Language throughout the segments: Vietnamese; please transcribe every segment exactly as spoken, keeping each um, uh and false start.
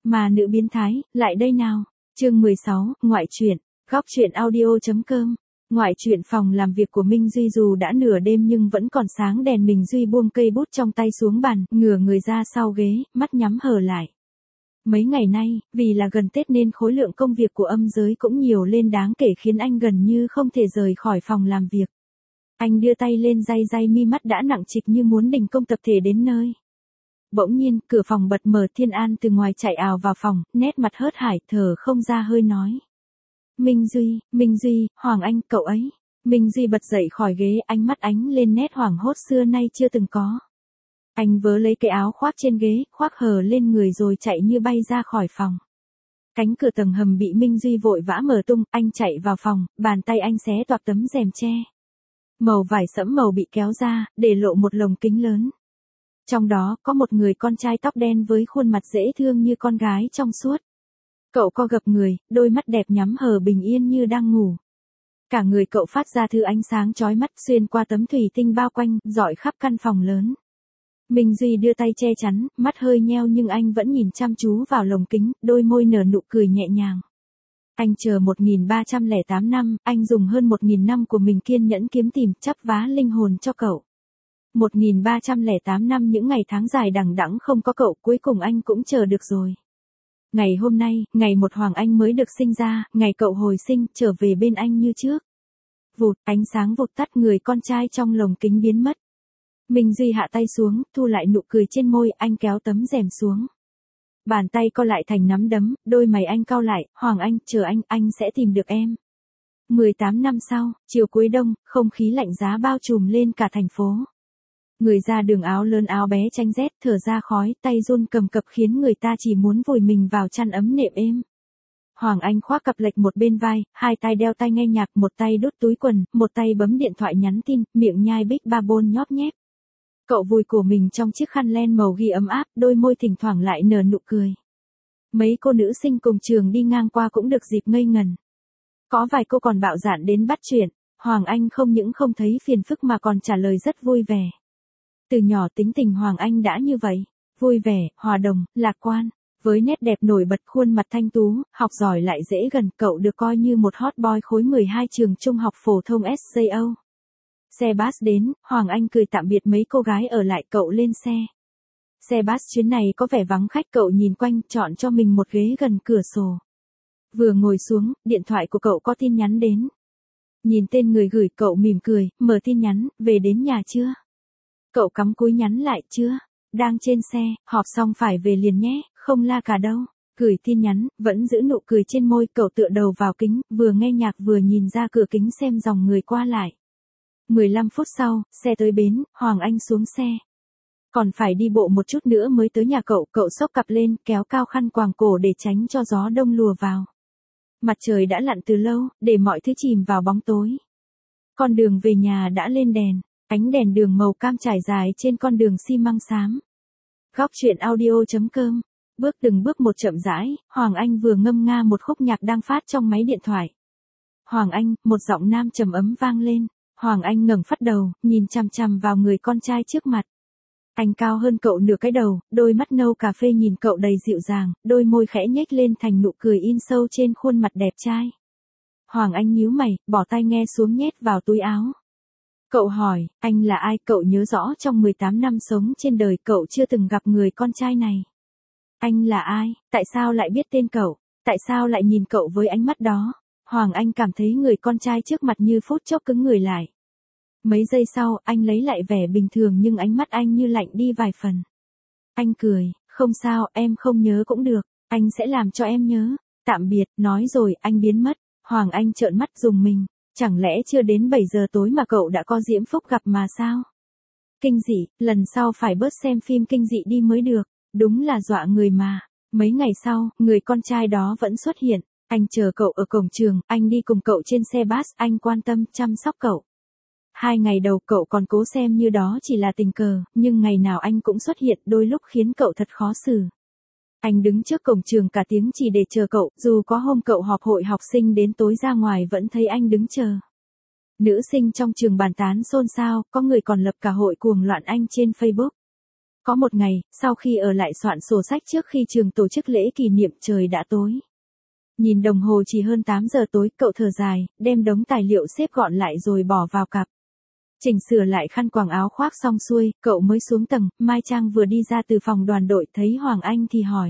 Mà nữ biến thái, lại đây nào. Chương mười sáu, ngoại truyện, góc truyện audio.com. Ngoại truyện. Phòng làm việc của Minh Duy dù đã nửa đêm nhưng vẫn còn sáng đèn. Minh Duy buông cây bút trong tay xuống bàn, ngửa người ra sau ghế, mắt nhắm hờ lại. Mấy ngày nay, vì là gần Tết nên khối lượng công việc của âm giới cũng nhiều lên đáng kể khiến anh gần như không thể rời khỏi phòng làm việc. Anh đưa tay lên day day mi mắt đã nặng trịch như muốn đình công tập thể đến nơi. Bỗng nhiên, cửa phòng bật mở. Thiên An từ ngoài chạy ào vào phòng, nét mặt hớt hải, thở không ra hơi nói. Minh Duy, Minh Duy, Hoàng Anh, cậu ấy. Minh Duy bật dậy khỏi ghế, ánh mắt ánh lên nét hoảng hốt xưa nay chưa từng có. Anh vớ lấy cái áo khoác trên ghế, khoác hờ lên người rồi chạy như bay ra khỏi phòng. Cánh cửa tầng hầm bị Minh Duy vội vã mở tung, anh chạy vào phòng, bàn tay anh xé toạc tấm rèm tre. Màu vải sẫm màu bị kéo ra, để lộ một lồng kính lớn. Trong đó, có một người con trai tóc đen với khuôn mặt dễ thương như con gái trong suốt. Cậu co gập người, đôi mắt đẹp nhắm hờ bình yên như đang ngủ. Cả người cậu phát ra thứ ánh sáng chói mắt xuyên qua tấm thủy tinh bao quanh, rọi khắp căn phòng lớn. Minh Duy đưa tay che chắn, mắt hơi nheo nhưng anh vẫn nhìn chăm chú vào lồng kính, đôi môi nở nụ cười nhẹ nhàng. Anh chờ một nghìn ba trăm lẻ tám năm, anh dùng hơn một nghìn năm của mình kiên nhẫn kiếm tìm, chắp vá linh hồn cho cậu. một nghìn ba trăm lẻ tám năm những ngày tháng dài đằng đẵng không có cậu, cuối cùng anh cũng chờ được rồi. Ngày hôm nay, ngày một Hoàng Anh mới được sinh ra, ngày cậu hồi sinh, trở về bên anh như trước. Vụt, ánh sáng vụt tắt, người con trai trong lồng kính biến mất. Minh Duy hạ tay xuống, thu lại nụ cười trên môi, anh kéo tấm rèm xuống. Bàn tay co lại thành nắm đấm, đôi mày anh cau lại, Hoàng Anh, chờ anh, anh sẽ tìm được em. mười tám năm sau, chiều cuối đông, không khí lạnh giá bao trùm lên cả thành phố. Người ra đường áo lớn áo bé tranh rét, thở ra khói, tay run cầm cập khiến người ta chỉ muốn vùi mình vào chăn ấm nệm êm. Hoàng Anh khoác cặp lệch một bên vai, hai tay đeo tai nghe nhạc, một tay đút túi quần, một tay bấm điện thoại nhắn tin, miệng nhai bích ba bôn nhóp nhép. Cậu vùi cổ mình trong chiếc khăn len màu ghi ấm áp, đôi môi thỉnh thoảng lại nở nụ cười. Mấy cô nữ sinh cùng trường đi ngang qua cũng được dịp ngây ngần. Có vài cô còn bạo dạn đến bắt chuyện, Hoàng Anh không những không thấy phiền phức mà còn trả lời rất vui vẻ. Từ nhỏ tính tình Hoàng Anh đã như vậy, vui vẻ, hòa đồng, lạc quan, với nét đẹp nổi bật, khuôn mặt thanh tú, học giỏi lại dễ gần, cậu được coi như một hot boy khối mười hai trường trung học phổ thông ét gi ô. Xe bus đến, Hoàng Anh cười tạm biệt mấy cô gái ở lại, cậu lên xe. Xe bus chuyến này có vẻ vắng khách, cậu nhìn quanh, chọn cho mình một ghế gần cửa sổ. Vừa ngồi xuống, điện thoại của cậu có tin nhắn đến. Nhìn tên người gửi, cậu mỉm cười, mở tin nhắn, về đến nhà chưa? Cậu cắm cúi nhắn lại, chưa, đang trên xe, họp xong phải về liền nhé, không la cả đâu. Gửi tin nhắn, vẫn giữ nụ cười trên môi, cậu tựa đầu vào kính, vừa nghe nhạc vừa nhìn ra cửa kính xem dòng người qua lại. mười lăm phút sau, xe tới bến, Hoàng Anh xuống xe. Còn phải đi bộ một chút nữa mới tới nhà cậu, cậu xốc cặp lên, kéo cao khăn quàng cổ để tránh cho gió đông lùa vào. Mặt trời đã lặn từ lâu, để mọi thứ chìm vào bóng tối. Con đường về nhà đã lên đèn. Ánh đèn đường màu cam trải dài trên con đường xi măng xám. Góc truyện audio.com. Bước từng bước một chậm rãi, Hoàng Anh vừa ngâm nga một khúc nhạc đang phát trong máy điện thoại. Hoàng Anh, một giọng nam trầm ấm vang lên. Hoàng Anh ngẩng phát đầu, nhìn chằm chằm vào người con trai trước mặt. Anh cao hơn cậu nửa cái đầu, đôi mắt nâu cà phê nhìn cậu đầy dịu dàng, đôi môi khẽ nhếch lên thành nụ cười in sâu trên khuôn mặt đẹp trai. Hoàng Anh nhíu mày, bỏ tai nghe xuống nhét vào túi áo. Cậu hỏi, anh là ai? Cậu nhớ rõ trong mười tám năm sống trên đời cậu chưa từng gặp người con trai này. Anh là ai? Tại sao lại biết tên cậu? Tại sao lại nhìn cậu với ánh mắt đó? Hoàng Anh cảm thấy người con trai trước mặt như phút chốc cứng người lại. Mấy giây sau, anh lấy lại vẻ bình thường nhưng ánh mắt anh như lạnh đi vài phần. Anh cười, không sao, em không nhớ cũng được, anh sẽ làm cho em nhớ. Tạm biệt, nói rồi, anh biến mất. Hoàng Anh trợn mắt rùng mình. Chẳng lẽ chưa đến bảy giờ tối mà cậu đã có diễm phúc gặp mà sao? Kinh dị, lần sau phải bớt xem phim kinh dị đi mới được, đúng là dọa người mà. Mấy ngày sau, người con trai đó vẫn xuất hiện, anh chờ cậu ở cổng trường, anh đi cùng cậu trên xe bus, anh quan tâm, chăm sóc cậu. Hai ngày đầu cậu còn cố xem như đó chỉ là tình cờ, nhưng ngày nào anh cũng xuất hiện, đôi lúc khiến cậu thật khó xử. Anh đứng trước cổng trường cả tiếng chỉ để chờ cậu, dù có hôm cậu họp hội học sinh đến tối ra ngoài vẫn thấy anh đứng chờ. Nữ sinh trong trường bàn tán xôn xao, có người còn lập cả hội cuồng loạn anh trên Facebook. Có một ngày, sau khi ở lại soạn sổ sách trước khi trường tổ chức lễ kỷ niệm trời đã tối. Nhìn đồng hồ chỉ hơn tám giờ tối, cậu thở dài, đem đống tài liệu xếp gọn lại rồi bỏ vào cặp. Chỉnh sửa lại khăn quàng áo khoác xong xuôi, cậu mới xuống tầng, Mai Trang vừa đi ra từ phòng đoàn đội thấy Hoàng Anh thì hỏi.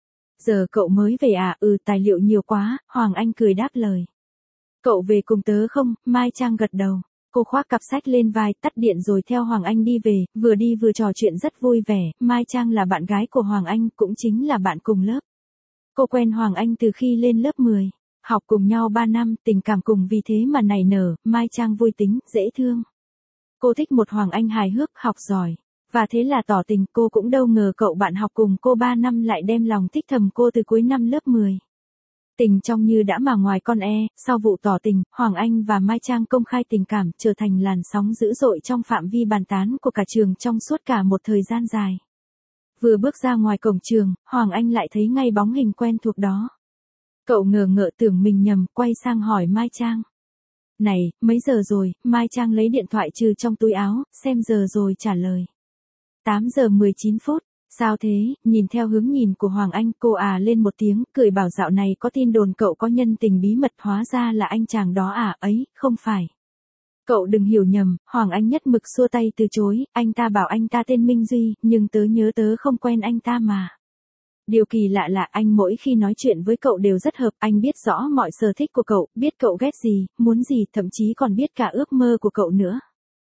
Giờ cậu mới về à? Ừ, tài liệu nhiều quá, Hoàng Anh cười đáp lời. Cậu về cùng tớ không? Mai Trang gật đầu. Cô khoác cặp sách lên vai, tắt điện rồi theo Hoàng Anh đi về, vừa đi vừa trò chuyện rất vui vẻ. Mai Trang là bạn gái của Hoàng Anh, cũng chính là bạn cùng lớp. Cô quen Hoàng Anh từ khi lên lớp mười. Học cùng nhau ba năm, tình cảm cùng vì thế mà nảy nở. Mai Trang vui tính, dễ thương. Cô thích một Hoàng Anh hài hước, học giỏi. Và thế là tỏ tình, cô cũng đâu ngờ cậu bạn học cùng cô ba năm lại đem lòng thích thầm cô từ cuối năm lớp mười. Tình trong như đã mà ngoài con e, sau vụ tỏ tình, Hoàng Anh và Mai Trang công khai tình cảm trở thành làn sóng dữ dội trong phạm vi bàn tán của cả trường trong suốt cả một thời gian dài. Vừa bước ra ngoài cổng trường, Hoàng Anh lại thấy ngay bóng hình quen thuộc đó. Cậu ngờ ngợ tưởng mình nhầm, quay sang hỏi Mai Trang. Này, mấy giờ rồi? Mai Trang lấy điện thoại trừ trong túi áo, xem giờ rồi trả lời. tám giờ mười chín phút. Sao thế? Nhìn theo hướng nhìn của Hoàng Anh, cô à lên một tiếng, cười bảo dạo này có tin đồn cậu có nhân tình bí mật, hóa ra là anh chàng đó à? Ấy, không phải. Cậu đừng hiểu nhầm, Hoàng Anh nhất mực xua tay từ chối, anh ta bảo anh ta tên Minh Duy, nhưng tớ nhớ tớ không quen anh ta mà. Điều kỳ lạ là anh mỗi khi nói chuyện với cậu đều rất hợp, anh biết rõ mọi sở thích của cậu, biết cậu ghét gì, muốn gì, thậm chí còn biết cả ước mơ của cậu nữa.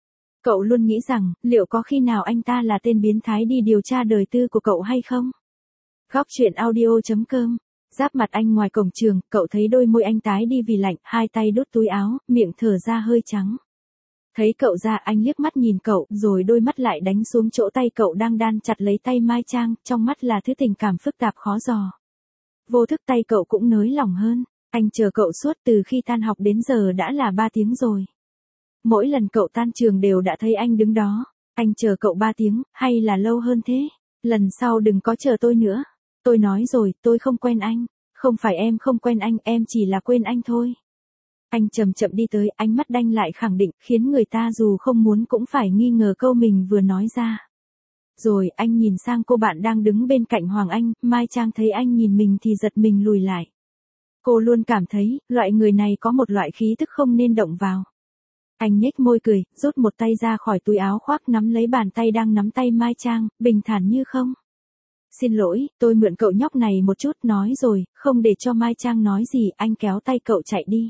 Cậu luôn nghĩ rằng, liệu có khi nào anh ta là tên biến thái đi điều tra đời tư của cậu hay không? Góc chuyện audio chấm com. Giáp mặt anh ngoài cổng trường, cậu thấy đôi môi anh tái đi vì lạnh, hai tay đút túi áo, miệng thở ra hơi trắng. Thấy cậu ra, anh liếc mắt nhìn cậu, rồi đôi mắt lại đánh xuống chỗ tay cậu đang đan chặt lấy tay Mai Trang, trong mắt là thứ tình cảm phức tạp khó dò. Vô thức tay cậu cũng nới lỏng hơn, anh chờ cậu suốt từ khi tan học đến giờ đã là ba tiếng rồi. Mỗi lần cậu tan trường đều đã thấy anh đứng đó. Anh chờ cậu ba tiếng, hay là lâu hơn thế? Lần sau đừng có chờ tôi nữa. Tôi nói rồi, tôi không quen anh. Không phải em không quen anh, em chỉ là quên anh thôi. Anh chậm chậm đi tới, ánh mắt đanh lại khẳng định, khiến người ta dù không muốn cũng phải nghi ngờ câu mình vừa nói ra. Rồi, anh nhìn sang cô bạn đang đứng bên cạnh Hoàng Anh, Mai Trang thấy anh nhìn mình thì giật mình lùi lại. Cô luôn cảm thấy, loại người này có một loại khí tức không nên động vào. Anh nhếch môi cười, rút một tay ra khỏi túi áo khoác nắm lấy bàn tay đang nắm tay Mai Trang, bình thản như không. Xin lỗi, tôi mượn cậu nhóc này một chút, nói rồi, không để cho Mai Trang nói gì, anh kéo tay cậu chạy đi.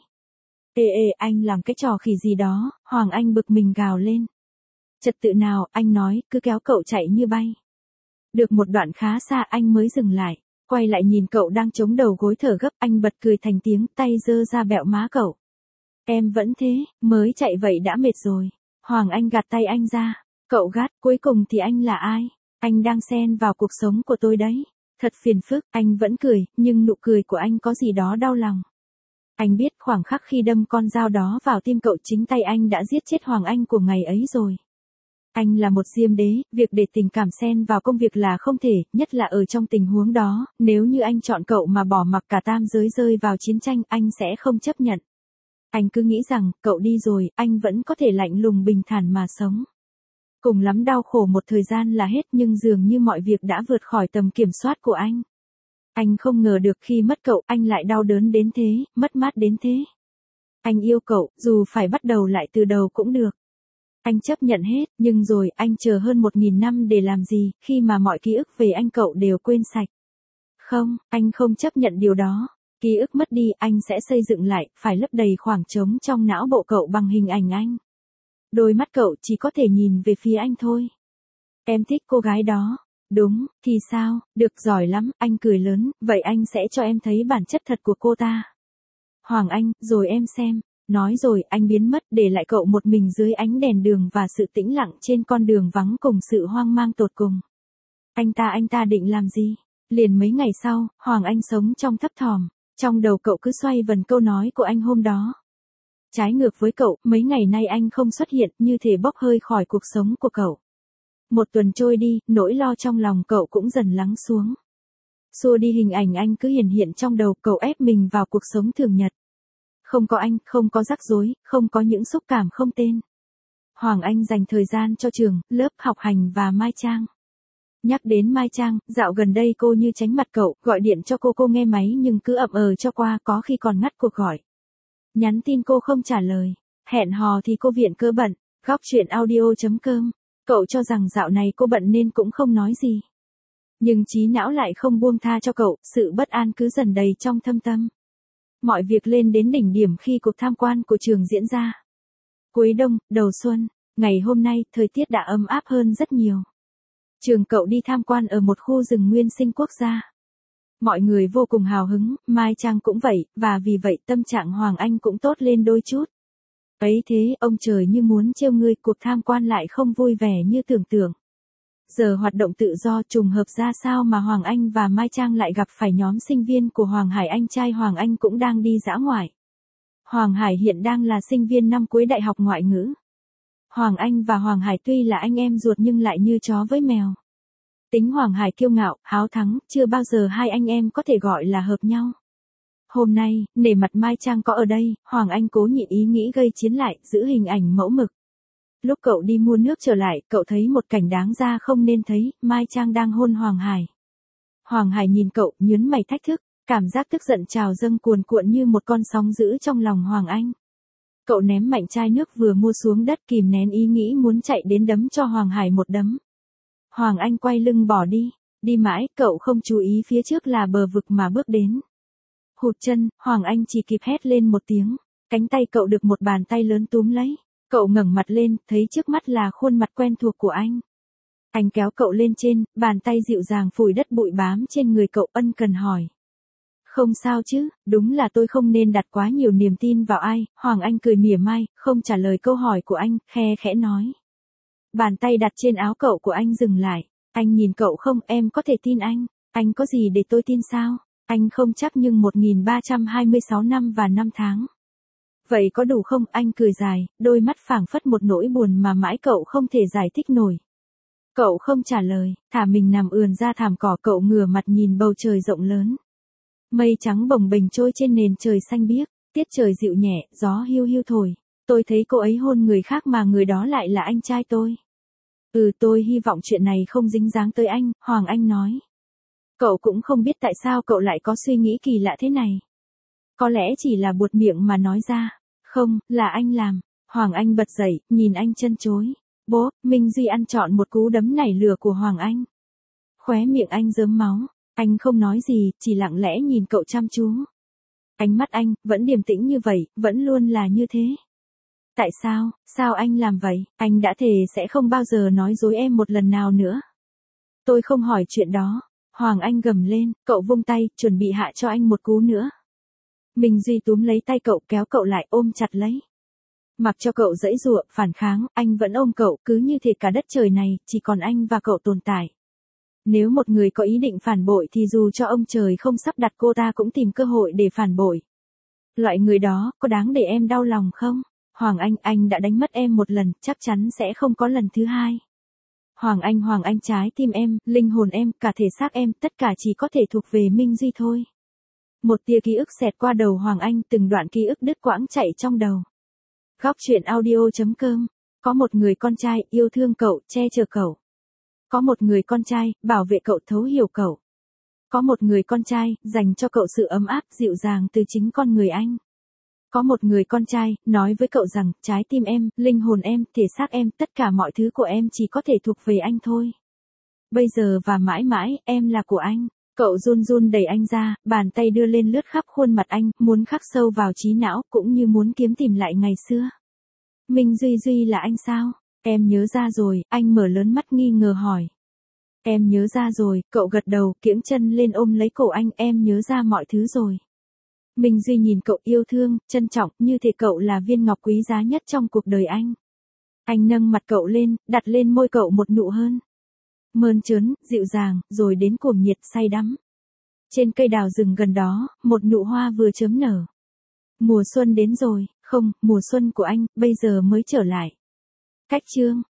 Ê ê, anh làm cái trò khỉ gì đó, Hoàng Anh bực mình gào lên. Trật tự nào, anh nói, cứ kéo cậu chạy như bay. Được một đoạn khá xa anh mới dừng lại, quay lại nhìn cậu đang chống đầu gối thở gấp, anh bật cười thành tiếng, tay giơ ra bẹo má cậu. Em vẫn thế, mới chạy vậy đã mệt rồi. Hoàng Anh gạt tay anh ra. Cậu gắt, cuối cùng thì anh là ai? Anh đang xen vào cuộc sống của tôi đấy. Thật phiền phức, anh vẫn cười, nhưng nụ cười của anh có gì đó đau lòng. Anh biết khoảng khắc khi đâm con dao đó vào tim cậu chính tay anh đã giết chết Hoàng Anh của ngày ấy rồi. Anh là một diêm đế, việc để tình cảm xen vào công việc là không thể, nhất là ở trong tình huống đó, nếu như anh chọn cậu mà bỏ mặc cả tam giới rơi vào chiến tranh, anh sẽ không chấp nhận. Anh cứ nghĩ rằng, cậu đi rồi, anh vẫn có thể lạnh lùng bình thản mà sống. Cùng lắm đau khổ một thời gian là hết, nhưng dường như mọi việc đã vượt khỏi tầm kiểm soát của anh. Anh không ngờ được khi mất cậu, anh lại đau đớn đến thế, mất mát đến thế. Anh yêu cậu, dù phải bắt đầu lại từ đầu cũng được. Anh chấp nhận hết, nhưng rồi, anh chờ hơn một nghìn năm để làm gì, khi mà mọi ký ức về anh cậu đều quên sạch. Không, anh không chấp nhận điều đó. Ký ức mất đi, anh sẽ xây dựng lại, phải lấp đầy khoảng trống trong não bộ cậu bằng hình ảnh anh. Đôi mắt cậu chỉ có thể nhìn về phía anh thôi. Em thích cô gái đó. Đúng, thì sao, được giỏi lắm, anh cười lớn, vậy anh sẽ cho em thấy bản chất thật của cô ta. Hoàng Anh, rồi em xem. Nói rồi, anh biến mất, để lại cậu một mình dưới ánh đèn đường và sự tĩnh lặng trên con đường vắng cùng sự hoang mang tột cùng. Anh ta anh ta định làm gì? Liền mấy ngày sau, Hoàng Anh sống trong thấp thỏm. Trong đầu cậu cứ xoay vần câu nói của anh hôm đó. Trái ngược với cậu, mấy ngày nay anh không xuất hiện, như thể bốc hơi khỏi cuộc sống của cậu. Một tuần trôi đi, nỗi lo trong lòng cậu cũng dần lắng xuống. Xua đi hình ảnh anh cứ hiển hiện trong đầu, cậu ép mình vào cuộc sống thường nhật. Không có anh, không có rắc rối, không có những xúc cảm không tên. Hoàng Anh dành thời gian cho trường, lớp học hành và Mai Trang. Nhắc đến Mai Trang, dạo gần đây cô như tránh mặt cậu, gọi điện cho cô cô nghe máy nhưng cứ ậm ờ cho qua, có khi còn ngắt cuộc gọi. Nhắn tin cô không trả lời, hẹn hò thì cô viện cớ bận. Góc chuyện audio.com. Cậu cho rằng dạo này cô bận nên cũng không nói gì. Nhưng trí não lại không buông tha cho cậu, sự bất an cứ dần đầy trong thâm tâm. Mọi việc lên đến đỉnh điểm khi cuộc tham quan của trường diễn ra. Cuối đông, đầu xuân, ngày hôm nay, thời tiết đã ấm áp hơn rất nhiều. Trường cậu đi tham quan ở một khu rừng nguyên sinh quốc gia. Mọi người vô cùng hào hứng, Mai Trang cũng vậy, và vì vậy tâm trạng Hoàng Anh cũng tốt lên đôi chút. Ấy thế, ông trời như muốn trêu ngươi, cuộc tham quan lại không vui vẻ như tưởng tượng. Giờ hoạt động tự do trùng hợp ra sao mà Hoàng Anh và Mai Trang lại gặp phải nhóm sinh viên của Hoàng Hải, anh trai Hoàng Anh cũng đang đi dã ngoại. Hoàng Hải hiện đang là sinh viên năm cuối đại học ngoại ngữ. Hoàng Anh và Hoàng Hải tuy là anh em ruột nhưng lại như chó với mèo. Tính Hoàng Hải kiêu ngạo, háo thắng, chưa bao giờ hai anh em có thể gọi là hợp nhau. Hôm nay, nể mặt Mai Trang có ở đây, Hoàng Anh cố nhịn ý nghĩ gây chiến lại, giữ hình ảnh mẫu mực. Lúc cậu đi mua nước trở lại, cậu thấy một cảnh đáng ra không nên thấy, Mai Trang đang hôn Hoàng Hải. Hoàng Hải nhìn cậu, nhướng mày thách thức, cảm giác tức giận trào dâng cuồn cuộn như một con sóng dữ trong lòng Hoàng Anh. Cậu ném mạnh chai nước vừa mua xuống đất, kìm nén ý nghĩ muốn chạy đến đấm cho Hoàng Hải một đấm. Hoàng Anh quay lưng bỏ đi, đi mãi, cậu không chú ý phía trước là bờ vực mà bước đến. Hụt chân, Hoàng Anh chỉ kịp hét lên một tiếng, cánh tay cậu được một bàn tay lớn túm lấy. Cậu ngẩng mặt lên, thấy trước mắt là khuôn mặt quen thuộc của anh. Anh kéo cậu lên trên, bàn tay dịu dàng phủi đất bụi bám trên người cậu, ân cần hỏi. Không sao chứ, đúng là tôi không nên đặt quá nhiều niềm tin vào ai. Hoàng Anh cười mỉa mai, không trả lời câu hỏi của anh, khe khẽ nói. Bàn tay đặt trên áo cậu của anh dừng lại. Anh nhìn cậu không, em có thể tin anh. Anh có gì để tôi tin sao? Anh không chắc nhưng một nghìn ba trăm hai mươi sáu năm và năm tháng. Vậy có đủ không? Anh cười dài, đôi mắt phảng phất một nỗi buồn mà mãi cậu không thể giải thích nổi. Cậu không trả lời, thả mình nằm ườn ra thảm cỏ, cậu ngửa mặt nhìn bầu trời rộng lớn. Mây trắng bồng bềnh trôi trên nền trời xanh biếc, tiết trời dịu nhẹ, gió hiu hiu thổi. Tôi thấy cô ấy hôn người khác mà người đó lại là anh trai tôi. Ừ, tôi hy vọng chuyện này không dính dáng tới anh, Hoàng Anh nói. Cậu cũng không biết tại sao cậu lại có suy nghĩ kỳ lạ thế này. Có lẽ chỉ là buột miệng mà nói ra. Không, là anh làm. Hoàng Anh bật dậy, nhìn anh chân chối. Bố, Minh Duy ăn trọn một cú đấm nảy lửa của Hoàng Anh. Khóe miệng anh rớm máu. Anh không nói gì, chỉ lặng lẽ nhìn cậu chăm chú. Ánh mắt anh, vẫn điềm tĩnh như vậy, vẫn luôn là như thế. Tại sao, sao anh làm vậy? Anh đã thề sẽ không bao giờ nói dối em một lần nào nữa. Tôi không hỏi chuyện đó. Hoàng Anh gầm lên, cậu vung tay, chuẩn bị hạ cho anh một cú nữa. Minh Duy túm lấy tay cậu, kéo cậu lại, ôm chặt lấy. Mặc cho cậu giãy giụa, phản kháng, anh vẫn ôm cậu, cứ như thể cả đất trời này, chỉ còn anh và cậu tồn tại. Nếu một người có ý định phản bội thì dù cho ông trời không sắp đặt, cô ta cũng tìm cơ hội để phản bội. Loại người đó, có đáng để em đau lòng không? Hoàng Anh, anh đã đánh mất em một lần, chắc chắn sẽ không có lần thứ hai. Hoàng Anh, Hoàng Anh, trái tim em, linh hồn em, cả thể xác em, tất cả chỉ có thể thuộc về Minh Duy thôi. Một tia ký ức xẹt qua đầu Hoàng Anh, từng đoạn ký ức đứt quãng chạy trong đầu. Góc chuyện audio.com. Có một người con trai, yêu thương cậu, che chở cậu. Có một người con trai, bảo vệ cậu, thấu hiểu cậu. Có một người con trai, dành cho cậu sự ấm áp, dịu dàng từ chính con người anh. Có một người con trai, nói với cậu rằng, trái tim em, linh hồn em, thể xác em, tất cả mọi thứ của em chỉ có thể thuộc về anh thôi. Bây giờ và mãi mãi, em là của anh. Cậu run run đẩy anh ra, bàn tay đưa lên lướt khắp khuôn mặt anh, muốn khắc sâu vào trí não, cũng như muốn kiếm tìm lại ngày xưa. Minh Duy Duy là anh sao? Em nhớ ra rồi, anh mở lớn mắt nghi ngờ hỏi. Em nhớ ra rồi, cậu gật đầu, kiễng chân lên ôm lấy cổ anh, em nhớ ra mọi thứ rồi. Minh Duy nhìn cậu, yêu thương, trân trọng, như thể cậu là viên ngọc quý giá nhất trong cuộc đời anh. Anh nâng mặt cậu lên, đặt lên môi cậu một nụ hôn. Mơn trớn, dịu dàng, rồi đến cuồng nhiệt, say đắm. Trên cây đào rừng gần đó, một nụ hoa vừa chớm nở. Mùa xuân đến rồi, không, mùa xuân của anh, bây giờ mới trở lại. Cách chương.